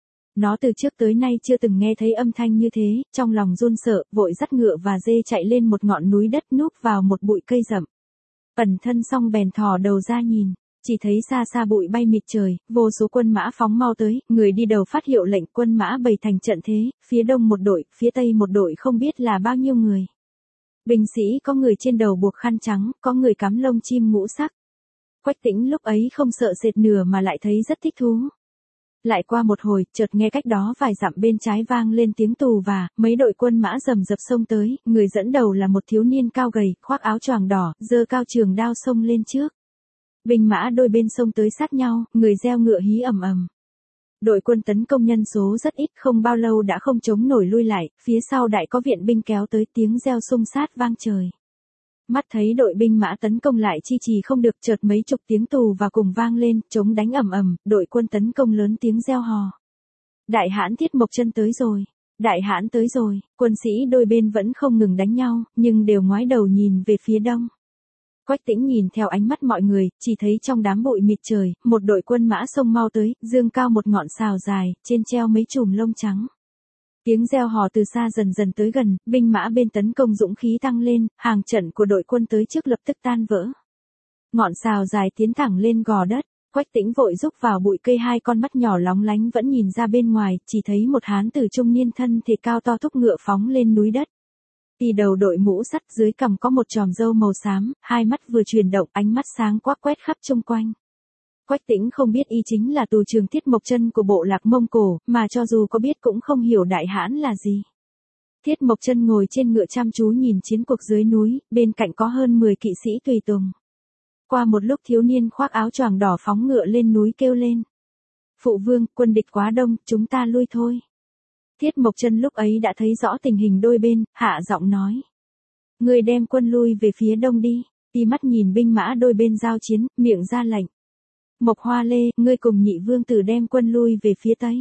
Nó từ trước tới nay chưa từng nghe thấy âm thanh như thế, trong lòng run sợ, vội dắt ngựa và dê chạy lên một ngọn núi đất núp vào một bụi cây rậm. Ẩn thân xong bèn thò đầu ra nhìn, chỉ thấy xa xa bụi bay mịt trời, vô số quân mã phóng mau tới, người đi đầu phát hiệu lệnh quân mã bày thành trận thế, phía đông một đội, phía tây một đội không biết là bao nhiêu người. Binh sĩ có người trên đầu buộc khăn trắng, có người cắm lông chim ngũ sắc. Quách Tĩnh lúc ấy không sợ sệt nửa mà lại thấy rất thích thú. Lại qua một hồi, chợt nghe cách đó vài dặm bên trái vang lên tiếng tù và, mấy đội quân mã rầm rập xông tới, người dẫn đầu là một thiếu niên cao gầy, khoác áo choàng đỏ, giơ cao trường đao xông lên trước. Binh mã đôi bên xông tới sát nhau, người reo ngựa hí ầm ầm. Đội quân tấn công nhân số rất ít, không bao lâu đã không chống nổi lui lại, phía sau đại có viện binh kéo tới, tiếng reo xung sát vang trời. Mắt thấy đội binh mã tấn công lại chi trì không được, chợt mấy chục tiếng tù và cùng vang lên, chống đánh ầm ầm, đội quân tấn công lớn tiếng reo hò. Đại hãn Thiết Mộc Chân tới rồi, đại hãn tới rồi, quân sĩ đôi bên vẫn không ngừng đánh nhau, nhưng đều ngoái đầu nhìn về phía đông. Quách Tĩnh nhìn theo ánh mắt mọi người, chỉ thấy trong đám bụi mịt trời, một đội quân mã xông mau tới, dương cao một ngọn sào dài, trên treo mấy chùm lông trắng. Tiếng reo hò từ xa dần dần tới gần, binh mã bên tấn công dũng khí tăng lên, hàng trận của đội quân tới trước lập tức tan vỡ. Ngọn sào dài tiến thẳng lên gò đất, Quách Tĩnh vội rúc vào bụi cây, hai con mắt nhỏ lóng lánh vẫn nhìn ra bên ngoài, chỉ thấy một hán tử trung niên thân thể cao to thúc ngựa phóng lên núi đất. Đi đầu đội mũ sắt, dưới cằm có một chòm râu màu xám, hai mắt vừa chuyển động, ánh mắt sáng quắc quét khắp chung quanh. Quách Tĩnh không biết y chính là tù trưởng Thiết Mộc Chân của bộ lạc Mông Cổ, mà cho dù có biết cũng không hiểu đại hãn là gì. Thiết Mộc Chân ngồi trên ngựa chăm chú nhìn chiến cuộc dưới núi, bên cạnh có hơn 10 kỵ sĩ tùy tùng. Qua một lúc thiếu niên khoác áo choàng đỏ phóng ngựa lên núi kêu lên. Phụ vương, quân địch quá đông, chúng ta lui thôi. Thiết Mộc Chân lúc ấy đã thấy rõ tình hình đôi bên, hạ giọng nói. Người đem quân lui về phía đông đi, đi mắt nhìn binh mã đôi bên giao chiến, miệng ra lệnh. Mộc Hoa Lê, ngươi cùng Nhị Vương Tử đem quân lui về phía tây.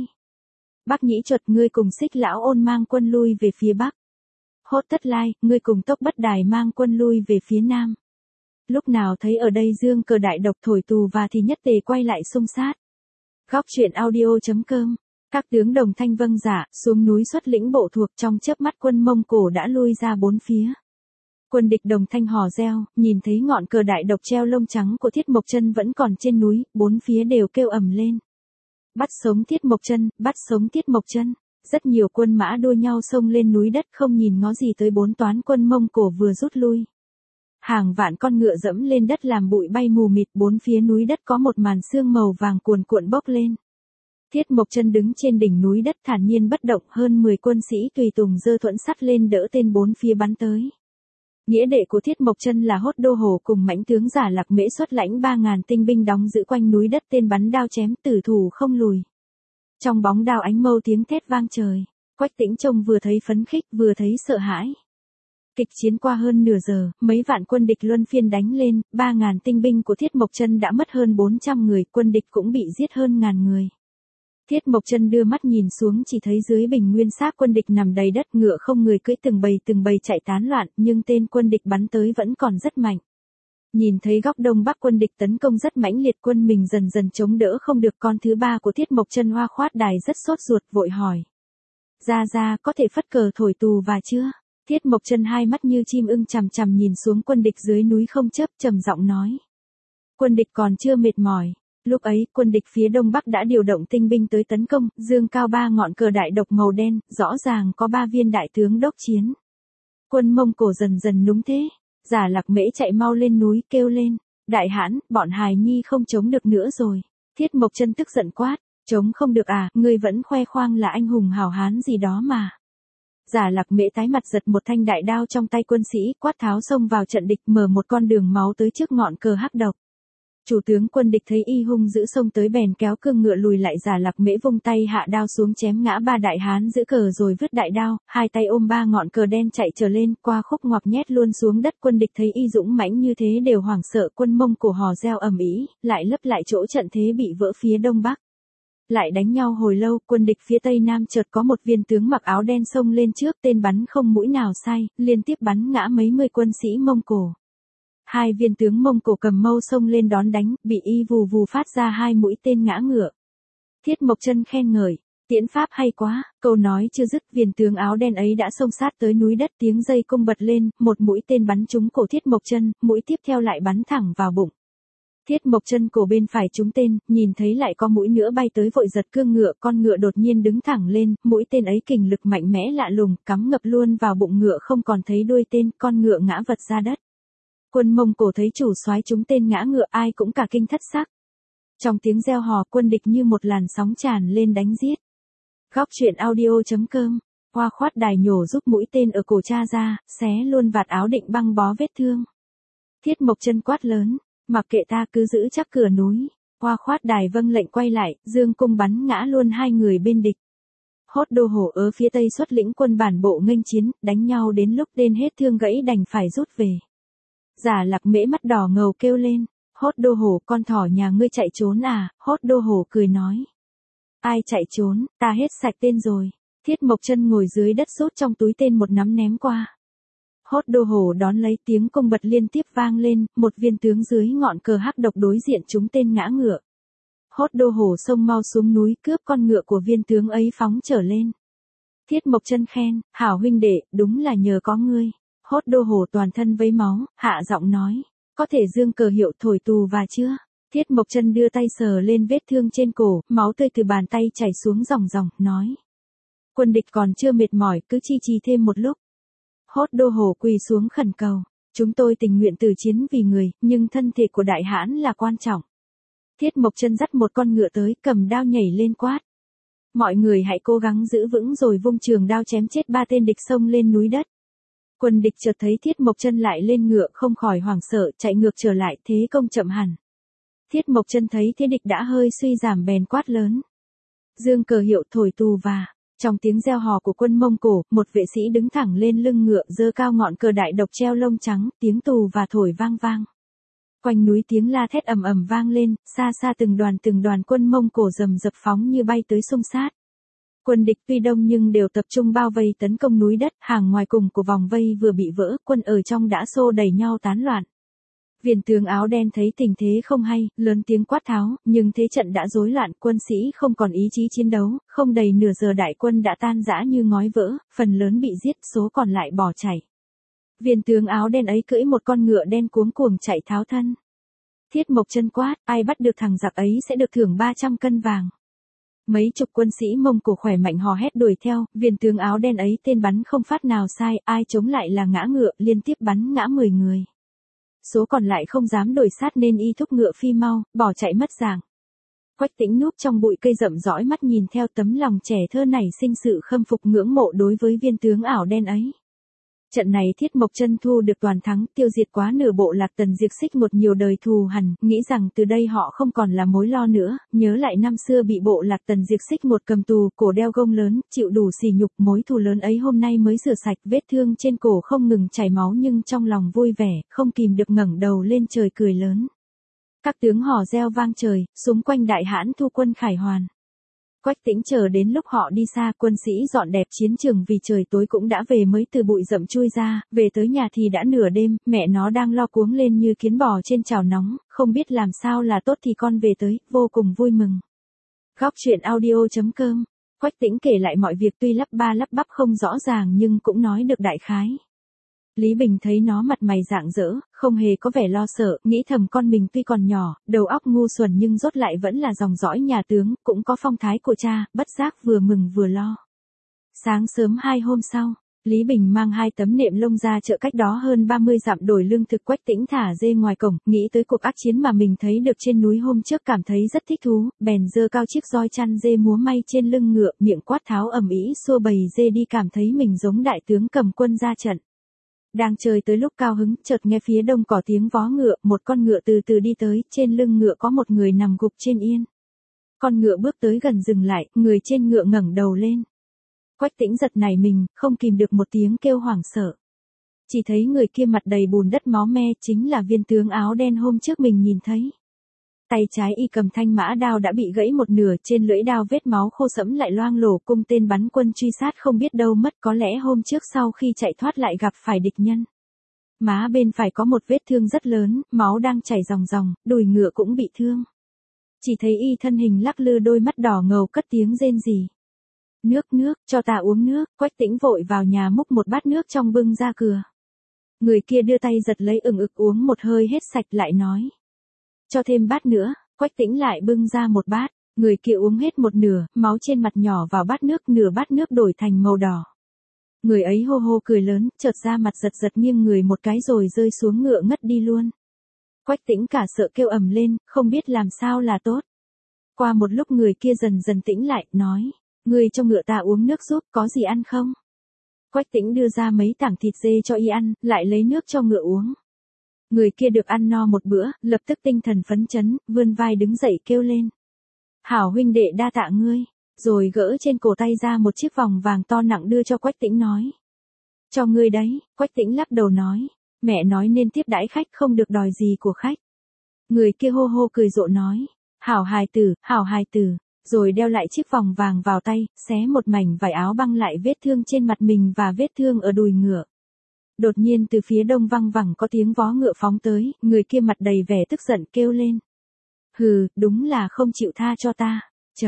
Bắc Nhĩ Chuột, ngươi cùng Xích Lão Ôn mang quân lui về phía bắc. Hốt Tất Lai, ngươi cùng Tốc Bất Đài mang quân lui về phía nam. Lúc nào thấy ở đây dương cờ đại độc thổi tù và thì nhất tề quay lại xung sát. Góc truyện audio.com. Các tướng đồng thanh vâng dạ, xuống núi xuất lĩnh bộ thuộc, trong chớp mắt quân Mông Cổ đã lui ra bốn phía. Quân địch đồng thanh hò reo, nhìn thấy ngọn cờ đại độc treo lông trắng của Thiết Mộc Chân vẫn còn trên núi, bốn phía đều kêu ầm lên. Bắt sống Thiết Mộc Chân, bắt sống Thiết Mộc Chân. Rất nhiều quân mã đua nhau xông lên núi đất, không nhìn ngó gì tới bốn toán quân Mông Cổ vừa rút lui. Hàng vạn con ngựa dẫm lên đất làm bụi bay mù mịt, bốn phía núi đất có một màn sương màu vàng cuồn cuộn bốc lên. Thiết Mộc Chân đứng trên đỉnh núi đất thản nhiên bất động, hơn 10 quân sĩ tùy tùng giơ thuẫn sắt lên đỡ tên bốn phía bắn tới. Nghĩa đệ của Thiết Mộc Chân là Hốt Đô Hổ cùng mãnh tướng Giả Lạc Mễ xuất lãnh 3.000 tinh binh đóng giữ quanh núi đất, tên bắn đao chém, tử thủ không lùi. Trong bóng đao ánh mâu tiếng thét vang trời, Quách Tĩnh trông vừa thấy phấn khích vừa thấy sợ hãi. Kịch chiến qua hơn nửa giờ, mấy vạn quân địch luân phiên đánh lên, 3.000 tinh binh của Thiết Mộc Chân đã mất hơn 400 người, quân địch cũng bị giết hơn 1.000 người. Thiết Mộc Chân đưa mắt nhìn xuống chỉ thấy dưới bình nguyên xác quân địch nằm đầy đất, ngựa không người cưỡi từng bầy chạy tán loạn, nhưng tên quân địch bắn tới vẫn còn rất mạnh. Nhìn thấy góc đông bắc quân địch tấn công rất mãnh liệt, quân mình dần dần chống đỡ không được. Con thứ ba của Thiết Mộc Chân Hoa Khoát Đài rất sốt ruột vội hỏi. Ra có thể phất cờ thổi tù và chưa? Thiết Mộc Chân hai mắt như chim ưng chằm chằm nhìn xuống quân địch dưới núi không chớp, trầm giọng nói. Quân địch còn chưa mệt mỏi. Lúc ấy, quân địch phía đông bắc đã điều động tinh binh tới tấn công, dương cao 3 ngọn cờ đại độc màu đen, rõ ràng có 3 viên đại tướng đốc chiến. Quân Mông Cổ dần dần núng thế. Giả Lạc Mễ chạy mau lên núi kêu lên. Đại hãn, bọn hài nhi không chống được nữa rồi. Thiết Mộc Chân tức giận quát. Chống không được à, ngươi vẫn khoe khoang là anh hùng hảo hán gì đó mà. Giả Lạc Mễ tái mặt giật một thanh đại đao trong tay quân sĩ, quát tháo xông vào trận địch, mở một con đường máu tới trước ngọn cờ hắc độc. Chủ tướng quân địch thấy y hung dữ xông tới bèn kéo cương ngựa lùi lại. Giả Lạc Mễ vung tay hạ đao xuống chém ngã 3 đại hán giữ cờ rồi vứt đại đao, hai tay ôm 3 ngọn cờ đen chạy trở lên, qua khúc ngoặc nhét luôn xuống đất. Quân địch thấy y dũng mãnh như thế đều hoảng sợ, quân Mông Cổ hò reo ầm ĩ, lại lấp lại chỗ trận thế bị vỡ phía đông bắc. Lại đánh nhau hồi lâu, quân địch phía tây nam chợt có một viên tướng mặc áo đen xông lên trước, tên bắn không mũi nào sai, liên tiếp bắn ngã mấy mươi quân sĩ Mông Cổ. Hai viên tướng Mông Cổ cầm mâu xông lên đón đánh, bị y vù vù phát ra 2 mũi tên ngã ngựa. Thiết Mộc Chân khen ngợi, tiễn pháp hay quá. Câu nói chưa dứt, viên tướng áo đen ấy đã xông sát tới núi đất, tiếng dây cung bật lên, một mũi tên bắn trúng cổ Thiết Mộc Chân, mũi tiếp theo lại bắn thẳng vào bụng. Thiết Mộc Chân cổ bên phải trúng tên, nhìn thấy lại có mũi nữa bay tới vội giật cương ngựa, con ngựa đột nhiên đứng thẳng lên, mũi tên ấy kình lực mạnh mẽ lạ lùng, cắm ngập luôn vào bụng ngựa, không còn thấy đuôi tên, con ngựa ngã vật ra đất. Quân Mông Cổ thấy chủ soái trúng tên ngã ngựa, ai cũng cả kinh thất sắc. Trong tiếng reo hò, quân địch như một làn sóng tràn lên đánh giết. Góc truyện audio.com. Hoa Khoát Đài nhổ giúp mũi tên ở cổ cha ra, xé luôn vạt áo định băng bó vết thương. Thiết Mộc Chân quát lớn, mặc kệ ta, cứ giữ chắc cửa núi. Hoa Khoát Đài vâng lệnh quay lại, dương cung bắn ngã luôn 2 người bên địch. Hốt Đô Hổ ở phía tây xuất lĩnh quân bản bộ nghênh chiến, đánh nhau đến lúc tên hết thương gãy đành phải rút về. Giả Lạc Mễ mắt đỏ ngầu kêu lên, Hốt Đô Hổ, con thỏ nhà ngươi chạy trốn à? Hốt Đô Hổ cười nói, ai chạy trốn, ta hết sạch tên rồi. Thiết Mộc Chân ngồi dưới đất rút trong túi tên một nắm ném qua. Hốt Đô Hổ đón lấy, tiếng cung bật liên tiếp vang lên, một viên tướng dưới ngọn cờ hắc độc đối diện trúng tên ngã ngựa. Hốt Đô Hổ xông mau xuống núi cướp con ngựa của viên tướng ấy phóng trở lên. Thiết Mộc Chân khen, hảo huynh đệ, đúng là nhờ có ngươi. Hốt Đô Hổ toàn thân vấy máu, hạ giọng nói, có thể dương cờ hiệu thổi tù và chưa? Thiết Mộc Chân đưa tay sờ lên vết thương trên cổ, máu tươi từ bàn tay chảy xuống ròng ròng, nói. Quân địch còn chưa mệt mỏi, cứ chi trì thêm một lúc. Hốt Đô Hổ quỳ xuống khẩn cầu, chúng tôi tình nguyện tử chiến vì người, nhưng thân thể của đại hãn là quan trọng. Thiết Mộc Chân dắt một con ngựa tới, cầm đao nhảy lên quát. Mọi người hãy cố gắng giữ vững rồi vung trường đao chém chết 3 tên địch xông lên núi đất. Quân địch chợt thấy Thiết Mộc Chân lại lên ngựa không khỏi hoảng sợ, chạy ngược trở lại, thế công chậm hẳn. Thiết Mộc Chân thấy thế địch đã hơi suy giảm bèn quát lớn. Dương cờ hiệu thổi tù và. Trong tiếng reo hò của quân Mông Cổ, một vệ sĩ đứng thẳng lên lưng ngựa, giơ cao ngọn cờ đại độc treo lông trắng, tiếng tù và thổi vang vang. Quanh núi tiếng la thét ầm ầm vang lên, xa xa từng đoàn quân Mông Cổ rầm rập phóng như bay tới xung sát. Quân địch tuy đông nhưng đều tập trung bao vây tấn công núi đất, hàng ngoài cùng của vòng vây vừa bị vỡ, quân ở trong đã xô đẩy nhau tán loạn. Viên tướng áo đen thấy tình thế không hay, lớn tiếng quát tháo, nhưng thế trận đã rối loạn, quân sĩ không còn ý chí chiến đấu, không đầy nửa giờ đại quân đã tan rã như ngói vỡ, phần lớn bị giết, số còn lại bỏ chạy. Viên tướng áo đen ấy cưỡi một con ngựa đen cuống cuồng chạy tháo thân. Thiết Mộc Chân quát, ai bắt được thằng giặc ấy sẽ được thưởng 300 cân vàng. Mấy chục quân sĩ Mông Cổ khỏe mạnh hò hét đuổi theo, viên tướng áo đen ấy tên bắn không phát nào sai, ai chống lại là ngã ngựa, liên tiếp bắn ngã 10 người. Số còn lại không dám đổi sát nên y thúc ngựa phi mau, bỏ chạy mất dạng. Quách Tĩnh núp trong bụi cây rậm dõi mắt nhìn theo, tấm lòng trẻ thơ nảy sinh sự khâm phục ngưỡng mộ đối với viên tướng ảo đen ấy. Trận này Thiết Mộc Chân thu được toàn thắng, tiêu diệt quá nửa bộ Lạc Tần diệt xích một nhiều đời thù hằn, nghĩ rằng từ đây họ không còn là mối lo nữa, nhớ lại năm xưa bị bộ Lạc Tần diệt xích một cầm tù, cổ đeo gông lớn, chịu đủ sỉ nhục, mối thù lớn ấy hôm nay mới rửa sạch, vết thương trên cổ không ngừng chảy máu nhưng trong lòng vui vẻ, không kìm được ngẩng đầu lên trời cười lớn. Các tướng hò reo vang trời, xung quanh đại hãn thu quân khải hoàn. Quách Tĩnh chờ đến lúc họ đi xa, quân sĩ dọn dẹp chiến trường vì trời tối cũng đã về, mới từ bụi rậm chui ra, về tới nhà thì đã nửa đêm, mẹ nó đang lo cuống lên như kiến bò trên chảo nóng, không biết làm sao là tốt thì con về tới, vô cùng vui mừng. Góc truyện audio.com. Quách Tĩnh kể lại mọi việc, tuy lắp ba lắp bắp không rõ ràng nhưng cũng nói được đại khái. Lý Bình thấy nó mặt mày rạng rỡ, không hề có vẻ lo sợ, nghĩ thầm con mình tuy còn nhỏ, đầu óc ngu xuẩn nhưng rốt lại vẫn là dòng dõi nhà tướng, cũng có phong thái của cha, bất giác vừa mừng vừa lo. Sáng sớm 2 hôm sau, Lý Bình mang 2 tấm nệm lông ra chợ cách đó hơn 30 dặm đổi lương thực. Quách Tĩnh thả dê ngoài cổng, nghĩ tới cuộc ác chiến mà mình thấy được trên núi hôm trước, cảm thấy rất thích thú, bèn giơ cao chiếc roi chăn dê múa may trên lưng ngựa, miệng quát tháo ầm ĩ xua bầy dê đi, cảm thấy mình giống đại tướng cầm quân ra trận. Đang chơi tới lúc cao hứng, chợt nghe phía đông có tiếng vó ngựa, một con ngựa từ từ đi tới, trên lưng ngựa có một người nằm gục trên yên. Con ngựa bước tới gần dừng lại, người trên ngựa ngẩng đầu lên. Quách Tĩnh giật nảy mình, không kìm được một tiếng kêu hoảng sợ. Chỉ thấy người kia mặt đầy bùn đất máu me, chính là viên tướng áo đen hôm trước mình nhìn thấy. Tay trái y cầm thanh mã đao đã bị gãy một nửa, trên lưỡi đao vết máu khô sẫm lại loang lổ, cung tên bắn quân truy sát không biết đâu mất, có lẽ hôm trước sau khi chạy thoát lại gặp phải địch nhân. Má bên phải có một vết thương rất lớn, máu đang chảy ròng ròng, đùi ngựa cũng bị thương. Chỉ thấy y thân hình lắc lư, đôi mắt đỏ ngầu cất tiếng rên rỉ. Nước, cho ta uống nước. Quách Tĩnh vội vào nhà múc một bát nước trong bưng ra cửa. Người kia đưa tay giật lấy ực uống một hơi hết sạch, lại nói. Cho thêm bát nữa. Quách Tĩnh lại bưng ra một bát. Người kia uống hết một nửa, máu trên mặt nhỏ vào bát nước, nửa bát nước đổi thành màu đỏ. Người ấy hô hô cười lớn, chợt ra mặt giật nghiêng người một cái rồi rơi xuống ngựa ngất đi luôn. Quách Tĩnh cả sợ kêu ầm lên, không biết làm sao là tốt. Qua một lúc người kia dần dần tĩnh lại, nói. Người cho ngựa ta uống nước giúp, có gì ăn không? Quách Tĩnh đưa ra mấy tảng thịt dê cho y ăn, lại lấy nước cho ngựa uống. Người kia được ăn no một bữa, lập tức tinh thần phấn chấn, vươn vai đứng dậy kêu lên. Hảo huynh đệ, đa tạ ngươi, rồi gỡ trên cổ tay ra một chiếc vòng vàng to nặng đưa cho Quách Tĩnh, nói. Cho ngươi đấy. Quách Tĩnh lắc đầu nói. Mẹ nói nên tiếp đãi khách, không được đòi gì của khách. Người kia hô hô cười rộ nói. Hảo hài tử. Rồi đeo lại chiếc vòng vàng vào tay, xé một mảnh vải áo băng lại vết thương trên mặt mình và vết thương ở đùi ngựa. Đột nhiên từ phía đông văng vẳng có tiếng vó ngựa phóng tới, người kia mặt đầy vẻ tức giận kêu lên. Hừ, đúng là không chịu tha cho ta.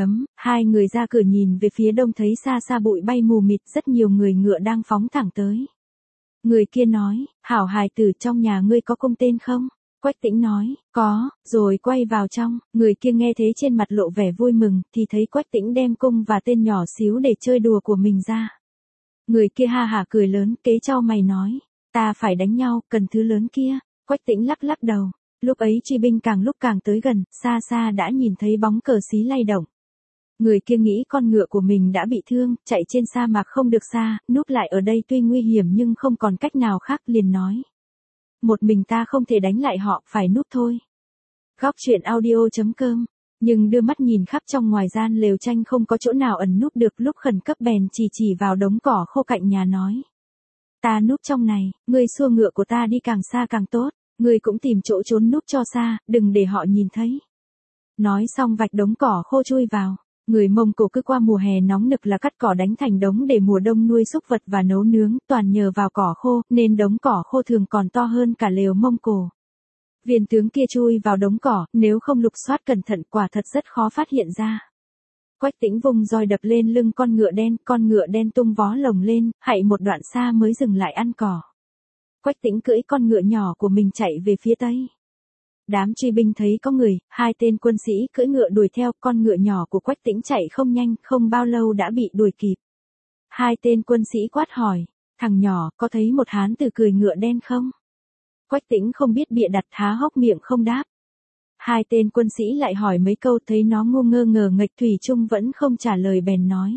Hai người ra cửa nhìn về phía đông, thấy xa xa bụi bay mù mịt, rất nhiều người ngựa đang phóng thẳng tới. Người kia nói, hảo hài tử, trong nhà ngươi có cung tên không? Quách Tĩnh nói, có, rồi quay vào trong. Người kia nghe thế trên mặt lộ vẻ vui mừng, thì thấy Quách Tĩnh đem cung và tên nhỏ xíu để chơi đùa của mình ra. Người kia ha hả cười lớn, kế chau mày nói, ta phải đánh nhau, cần thứ lớn kia. Quách Tĩnh lắc đầu. Lúc ấy truy binh càng lúc càng tới gần, xa xa đã nhìn thấy bóng cờ xí lay động. Người kia nghĩ con ngựa của mình đã bị thương, chạy trên sa mạc không được xa, núp lại ở đây tuy nguy hiểm nhưng không còn cách nào khác, liền nói. Một mình ta không thể đánh lại họ, phải núp thôi. Góc truyện audio.com. Nhưng đưa mắt nhìn khắp trong ngoài gian lều tranh không có chỗ nào ẩn núp được, lúc khẩn cấp bèn chỉ vào đống cỏ khô cạnh nhà nói. Ta núp trong này, ngươi xua ngựa của ta đi càng xa càng tốt, ngươi cũng tìm chỗ trốn núp cho xa, đừng để họ nhìn thấy. Nói xong vạch đống cỏ khô chui vào. Người Mông Cổ cứ qua mùa hè nóng nực là cắt cỏ đánh thành đống để mùa đông nuôi súc vật và nấu nướng, toàn nhờ vào cỏ khô, nên đống cỏ khô thường còn to hơn cả lều Mông Cổ. Viên tướng kia chui vào đống cỏ, nếu không lục soát cẩn thận quả thật rất khó phát hiện ra. Quách Tĩnh vùng roi đập lên lưng con ngựa đen tung vó lồng lên, hạy một đoạn xa mới dừng lại ăn cỏ. Quách Tĩnh cưỡi con ngựa nhỏ của mình chạy về phía tây. Đám truy binh thấy có người, 2 tên quân sĩ cưỡi ngựa đuổi theo, con ngựa nhỏ của Quách Tĩnh chạy không nhanh, không bao lâu đã bị đuổi kịp. 2 tên quân sĩ quát hỏi, thằng nhỏ, có thấy một hán tử cười ngựa đen không? Quách Tĩnh không biết bịa đặt, há hốc miệng không đáp. 2 tên quân sĩ lại hỏi mấy câu, thấy nó ngu ngơ ngờ nghệch thủy chung vẫn không trả lời, bèn nói.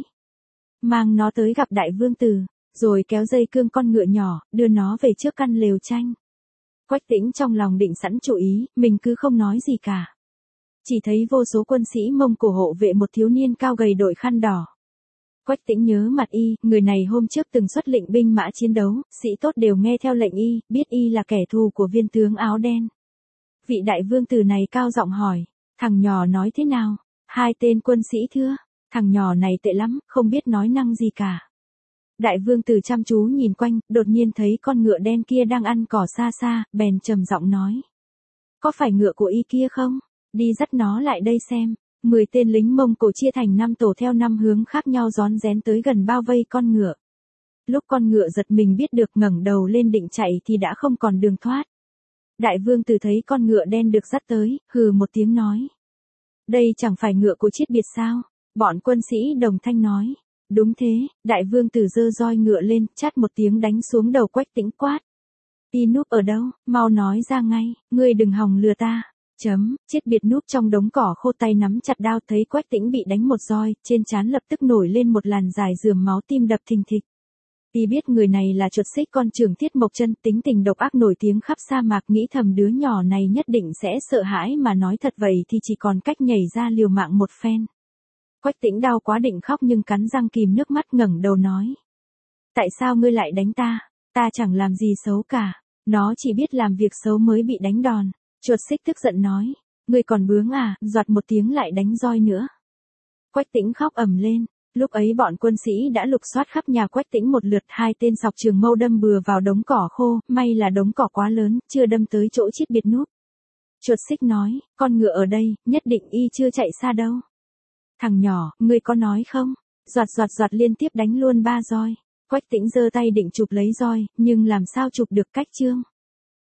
Mang nó tới gặp đại vương tử, rồi kéo dây cương con ngựa nhỏ, đưa nó về trước căn lều tranh. Quách Tĩnh trong lòng định sẵn chủ ý, mình cứ không nói gì cả. Chỉ thấy vô số quân sĩ Mông Cổ hộ vệ một thiếu niên cao gầy đội khăn đỏ. Quách Tĩnh nhớ mặt y, người này hôm trước từng xuất lệnh binh mã chiến đấu, sĩ tốt đều nghe theo lệnh y, biết y là kẻ thù của viên tướng áo đen. Vị đại vương tử này cao giọng hỏi, thằng nhỏ nói thế nào? 2 tên quân sĩ thưa, Thằng nhỏ này tệ lắm, không biết nói năng gì cả. Đại vương tử chăm chú nhìn quanh, đột nhiên thấy con ngựa đen kia đang ăn cỏ xa xa, bèn trầm giọng nói. Có phải ngựa của y kia không? Đi dắt nó lại đây xem. 10 tên lính Mông Cổ chia thành 5 tổ theo 5 hướng khác nhau rón rén tới gần bao vây con ngựa. Lúc con ngựa giật mình biết được ngẩng đầu lên định chạy thì đã không còn đường thoát. Đại vương tử thấy con ngựa đen được dắt tới, hừ một tiếng nói. Đây chẳng phải ngựa của Chiết Biệt sao? Bọn quân sĩ đồng thanh nói. Đúng thế, đại vương tử giơ roi ngựa lên, chát một tiếng đánh xuống đầu Quách Tĩnh quát. Y núp ở đâu, mau nói ra ngay, ngươi đừng hòng lừa ta. Chiết Biệt núp trong đống cỏ khô tay nắm chặt đao thấy Quách Tĩnh bị đánh một roi, trên trán lập tức nổi lên một làn dài rườm máu tim đập thình thịch. Y biết người này là Chuột Xích con trưởng Thiết Mộc Chân, tính tình độc ác nổi tiếng khắp sa mạc, nghĩ thầm đứa nhỏ này nhất định sẽ sợ hãi mà nói thật vậy thì chỉ còn cách nhảy ra liều mạng một phen. Quách Tĩnh đau quá định khóc nhưng cắn răng kìm nước mắt ngẩng đầu nói. Tại sao ngươi lại đánh ta? Ta chẳng làm gì xấu cả. Nó chỉ biết làm việc xấu mới bị đánh đòn. Chuột Xích tức giận nói. Ngươi còn bướng à, giọt một tiếng lại đánh roi nữa. Quách Tĩnh khóc ầm lên. Lúc ấy bọn quân sĩ đã lục soát khắp nhà Quách Tĩnh một lượt, 2 tên sọc trường mâu đâm bừa vào đống cỏ khô, may là đống cỏ quá lớn, chưa đâm tới chỗ Chiết Biệt núp. Chuột Xích nói, con ngựa ở đây, nhất định y chưa chạy xa đâu. Thằng nhỏ, ngươi có nói không? Giọt liên tiếp đánh luôn 3 roi. Quách Tĩnh giơ tay định chụp lấy roi, nhưng làm sao chụp được cách chương.